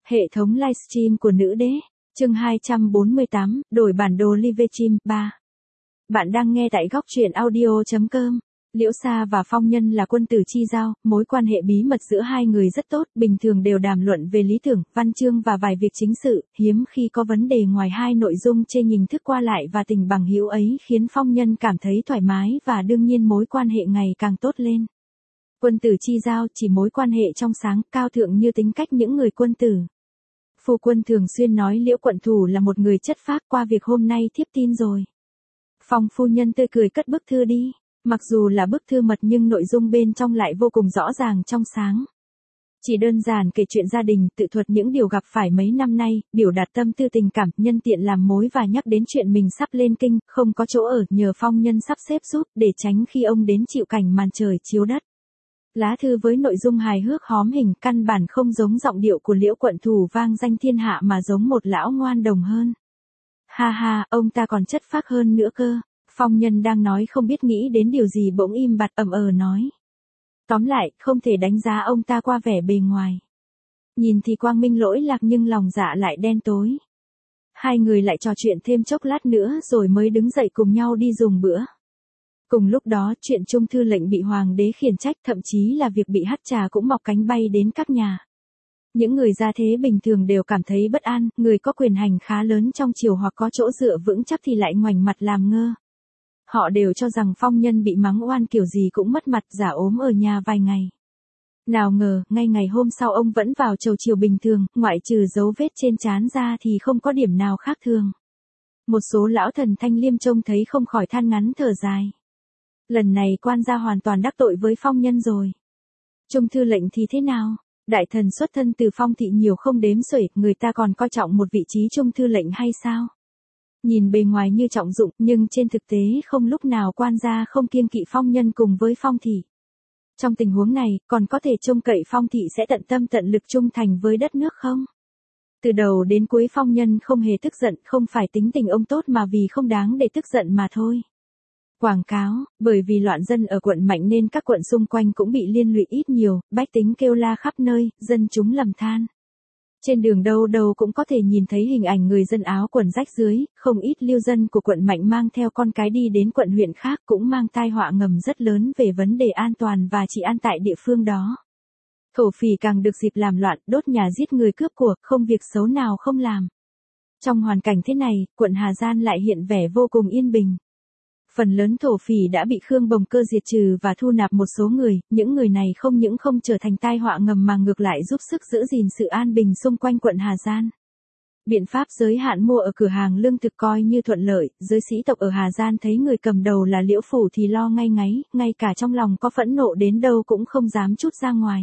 Hệ thống livestream của nữ đế, chương 248, đổi bản đồ livestream 3. Bạn đang nghe tại góc truyện audio.com. Liễu Sa và Phong Nhân là quân tử chi giao, mối quan hệ bí mật giữa hai người rất tốt, bình thường đều đàm luận về lý tưởng, văn chương và vài việc chính sự, hiếm khi có vấn đề ngoài hai nội dung trên hình thức qua lại và tình bằng hữu ấy khiến Phong Nhân cảm thấy thoải mái và đương nhiên mối quan hệ ngày càng tốt lên. Quân tử chi giao chỉ mối quan hệ trong sáng, cao thượng như tính cách những người quân tử. Phu quân thường xuyên nói Liễu quận thủ là một người chất phác, qua việc hôm nay thiếp tin rồi. Phong phu nhân tươi cười cất bức thư đi. Mặc dù là bức thư mật nhưng nội dung bên trong lại vô cùng rõ ràng trong sáng. Chỉ đơn giản kể chuyện gia đình, tự thuật những điều gặp phải mấy năm nay, biểu đạt tâm tư tình cảm, nhân tiện làm mối và nhắc đến chuyện mình sắp lên kinh, không có chỗ ở, nhờ Phong Nhân sắp xếp giúp, để tránh khi ông đến chịu cảnh màn trời chiếu đất. Lá thư với nội dung hài hước hóm hình, căn bản không giống giọng điệu của Liễu quận thủ vang danh thiên hạ mà giống một lão ngoan đồng hơn. Ha ha, ông ta còn chất phác hơn nữa cơ. Phong Nhân đang nói không biết nghĩ đến điều gì bỗng im bặt nói. Tóm lại, không thể đánh giá ông ta qua vẻ bề ngoài. Nhìn thì quang minh lỗi lạc nhưng lòng dạ lại đen tối. Hai người lại trò chuyện thêm chốc lát nữa rồi mới đứng dậy cùng nhau đi dùng bữa. Cùng lúc đó, chuyện Trung thư lệnh bị hoàng đế khiển trách, thậm chí là việc bị hắt trà cũng mọc cánh bay đến các nhà. Những người gia thế bình thường đều cảm thấy bất an, người có quyền hành khá lớn trong triều hoặc có chỗ dựa vững chắc thì lại ngoảnh mặt làm ngơ. Họ đều cho rằng Phong Nhân bị mắng oan kiểu gì cũng mất mặt, giả ốm ở nhà vài ngày. Nào ngờ, ngay ngày hôm sau ông vẫn vào chầu chiều bình thường, ngoại trừ dấu vết trên trán ra thì không có điểm nào khác thường. Một số lão thần thanh liêm trông thấy không khỏi than ngắn thở dài. Lần này quan gia hoàn toàn đắc tội với Phong Nhân rồi. Trung thư lệnh thì thế nào? Đại thần xuất thân từ Phong thị nhiều không đếm xuể, người ta còn coi trọng một vị trí trung thư lệnh hay sao? Nhìn bề ngoài như trọng dụng, nhưng trên thực tế không lúc nào quan gia không kiêng kỵ Phong Nhân cùng với Phong thị. Trong tình huống này, còn có thể trông cậy Phong thị sẽ tận tâm tận lực trung thành với đất nước không? Từ đầu đến cuối Phong Nhân không hề tức giận, không phải tính tình ông tốt mà vì không đáng để tức giận mà thôi. Quảng cáo, bởi vì loạn dân ở quận mạnh nên các quận xung quanh cũng bị liên lụy ít nhiều, bách tính kêu la khắp nơi, dân chúng lầm than. Trên đường đâu đâu cũng có thể nhìn thấy hình ảnh người dân áo quần rách dưới, không ít lưu dân của quận mạnh mang theo con cái đi đến quận huyện khác cũng mang tai họa ngầm rất lớn về vấn đề an toàn và trị an tại địa phương đó. Thổ phỉ càng được dịp làm loạn, đốt nhà giết người cướp của, không việc xấu nào không làm. Trong hoàn cảnh thế này, quận Hà Giang lại hiện vẻ vô cùng yên bình. Phần lớn thổ phỉ đã bị Khương Bồng Cơ diệt trừ và thu nạp một số người, những người này không những không trở thành tai họa ngầm mà ngược lại giúp sức giữ gìn sự an bình xung quanh quận Hà Giang. Biện pháp giới hạn mua ở cửa hàng lương thực coi như thuận lợi, giới sĩ tộc ở Hà Giang thấy người cầm đầu là Liễu Phủ thì lo ngay ngáy, ngay cả trong lòng có phẫn nộ đến đâu cũng không dám trút ra ngoài.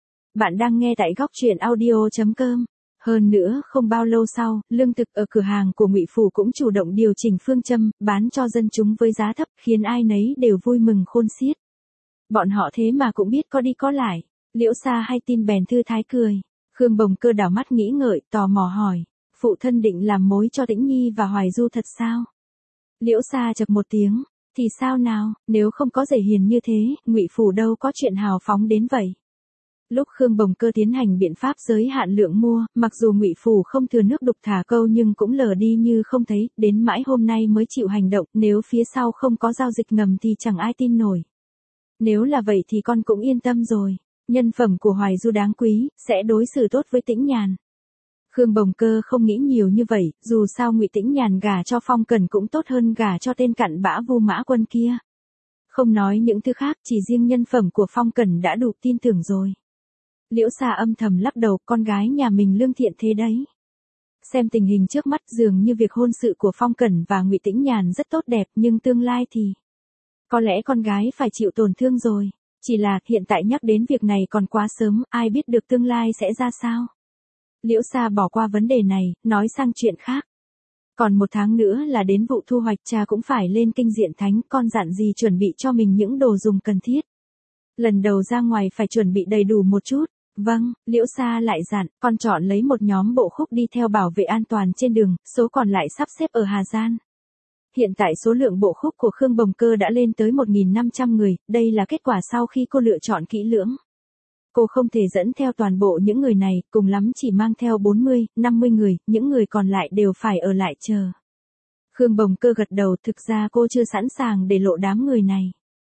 Bạn đang nghe tại góc truyện audio.com. Hơn nữa, không bao lâu sau, lương thực ở cửa hàng của Ngụy Phủ cũng chủ động điều chỉnh phương châm, bán cho dân chúng với giá thấp, khiến ai nấy đều vui mừng khôn xiết. Bọn họ thế mà cũng biết có đi có lại. Liễu Sa hay tin bèn thư thái cười. Khương Bồng Cơ đảo mắt nghĩ ngợi, tò mò hỏi, phụ thân định làm mối cho Tĩnh Nhi và Hoài Du thật sao? Liễu Sa chậc một tiếng, thì sao nào, nếu không có dễ hiền như thế, Ngụy Phủ đâu có chuyện hào phóng đến vậy. Lúc Khương Bồng Cơ tiến hành biện pháp giới hạn lượng mua, mặc dù Ngụy Phủ không thừa nước đục thả câu nhưng cũng lờ đi như không thấy, đến mãi hôm nay mới chịu hành động, nếu phía sau không có giao dịch ngầm thì chẳng ai tin nổi. Nếu là vậy thì con cũng yên tâm rồi, nhân phẩm của Hoài Du đáng quý, sẽ đối xử tốt với Tĩnh Nhàn. Khương Bồng Cơ không nghĩ nhiều như vậy, dù sao Ngụy Tĩnh Nhàn gả cho Phong Cẩn cũng tốt hơn gả cho tên cặn bã Vu Mã Quân kia. Không nói những thứ khác, chỉ riêng nhân phẩm của Phong Cẩn đã đủ tin tưởng rồi. Liễu Sa âm thầm lắc đầu, con gái nhà mình lương thiện thế đấy. Xem tình hình trước mắt dường như việc hôn sự của Phong Cẩn và Ngụy Tĩnh Nhàn rất tốt đẹp nhưng tương lai thì... Có lẽ con gái phải chịu tổn thương rồi. Chỉ là hiện tại nhắc đến việc này còn quá sớm, ai biết được tương lai sẽ ra sao. Liễu Sa bỏ qua vấn đề này, nói sang chuyện khác. Còn 1 tháng nữa là đến vụ thu hoạch, cha cũng phải lên kinh diện thánh, con dặn gì chuẩn bị cho mình những đồ dùng cần thiết. Lần đầu ra ngoài phải chuẩn bị đầy đủ một chút. Vâng, Liễu Sa lại dặn, con chọn lấy một nhóm bộ khúc đi theo bảo vệ an toàn trên đường, số còn lại sắp xếp ở Hà Giang. Hiện tại số lượng bộ khúc của Khương Bồng Cơ đã lên tới 1.500 người, đây là kết quả sau khi cô lựa chọn kỹ lưỡng. cô không thể dẫn theo toàn bộ những người này, cùng lắm chỉ mang theo 40, 50 người, những người còn lại đều phải ở lại chờ. Khương Bồng Cơ gật đầu, thực ra cô chưa sẵn sàng để lộ đám người này.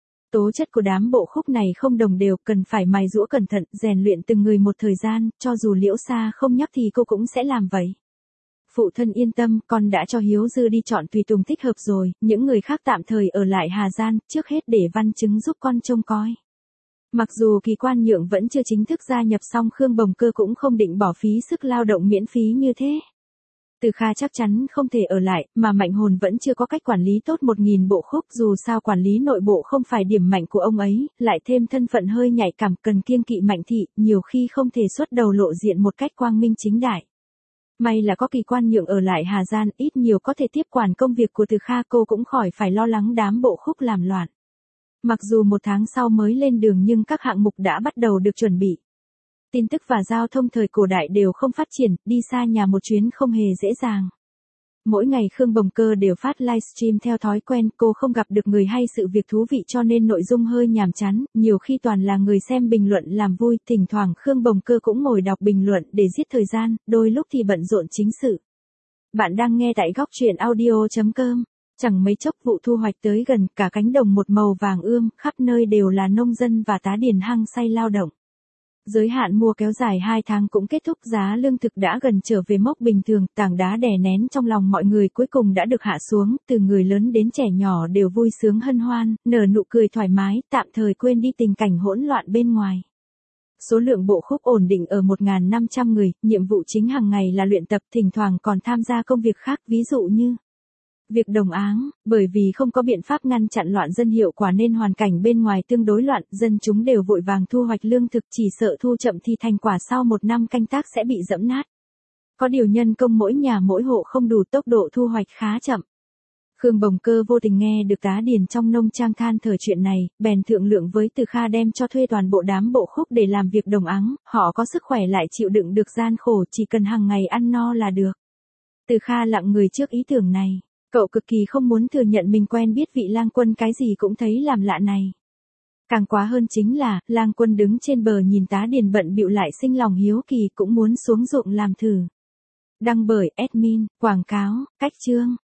Tố chất của đám bộ khúc này không đồng đều, cần phải mài giũa cẩn thận, rèn luyện từng người một thời gian, cho dù Liễu Sa không nhắc thì cô cũng sẽ làm vậy. Phụ thân yên tâm, con đã cho Hiếu Dư đi chọn tùy tùng thích hợp rồi, những người khác tạm thời ở lại Hà Gian, trước hết để Văn Chứng giúp con trông coi. Mặc dù Kỳ Quan Nhượng vẫn chưa chính thức gia nhập, song Khương Bồng Cơ cũng không định bỏ phí sức lao động miễn phí như thế. Từ Kha chắc chắn không thể ở lại, mà Mạnh Hồn vẫn chưa có cách quản lý tốt 1000 bộ khúc, dù sao quản lý nội bộ không phải điểm mạnh của ông ấy, lại thêm thân phận hơi nhạy cảm, cần kiêng kỵ Mạnh thị, nhiều khi không thể xuất đầu lộ diện một cách quang minh chính đại. May là có Kỳ Quan Nhượng ở lại Hà Gian, ít nhiều có thể tiếp quản công việc của Từ Kha, cô cũng khỏi phải lo lắng đám bộ khúc làm loạn. Mặc dù 1 tháng sau mới lên đường nhưng các hạng mục đã bắt đầu được chuẩn bị. Tin tức và giao thông thời cổ đại đều không phát triển, đi xa nhà một chuyến không hề dễ dàng. Mỗi ngày Khương Bồng Cơ đều phát livestream theo thói quen, cô không gặp được người hay sự việc thú vị cho nên nội dung hơi nhàm chán, nhiều khi toàn là người xem bình luận làm vui, thỉnh thoảng Khương Bồng Cơ cũng ngồi đọc bình luận để giết thời gian, đôi lúc thì bận rộn chính sự. Bạn đang nghe tại góc truyện audio.com. Chẳng mấy chốc vụ thu hoạch tới gần, cả cánh đồng một màu vàng ươm, khắp nơi đều là nông dân và tá điền hăng say lao động. Giới hạn mua kéo dài 2 tháng cũng kết thúc, giá lương thực đã gần trở về mốc bình thường, tảng đá đè nén trong lòng mọi người cuối cùng đã được hạ xuống, từ người lớn đến trẻ nhỏ đều vui sướng hân hoan, nở nụ cười thoải mái, tạm thời quên đi tình cảnh hỗn loạn bên ngoài. Số lượng bộ khúc ổn định ở 1.500 người, nhiệm vụ chính hàng ngày là luyện tập, thỉnh thoảng còn tham gia công việc khác, ví dụ như việc đồng áng, bởi vì không có biện pháp ngăn chặn loạn dân hiệu quả nên hoàn cảnh bên ngoài tương đối loạn, dân chúng đều vội vàng thu hoạch lương thực, chỉ sợ thu chậm thì thành quả sau 1 năm canh tác sẽ bị dẫm nát. Có điều nhân công mỗi nhà mỗi hộ không đủ, tốc độ thu hoạch khá chậm. Khương Bồng Cơ vô tình nghe được tá điền trong nông trang than thở chuyện này, bèn thương lượng với Từ Kha đem cho thuê toàn bộ đám bộ khúc để làm việc đồng áng, họ có sức khỏe lại chịu đựng được gian khổ, chỉ cần hàng ngày ăn no là được. Từ Kha lặng người trước ý tưởng này. Cậu cực kỳ không muốn thừa nhận mình quen biết vị Lang Quân, cái gì cũng thấy làm lạ này. Càng quá hơn chính là, Lang Quân đứng trên bờ nhìn tá điền bận bịu lại sinh lòng hiếu kỳ, cũng muốn xuống ruộng làm thử. Đăng bởi admin, quảng cáo, cách chương.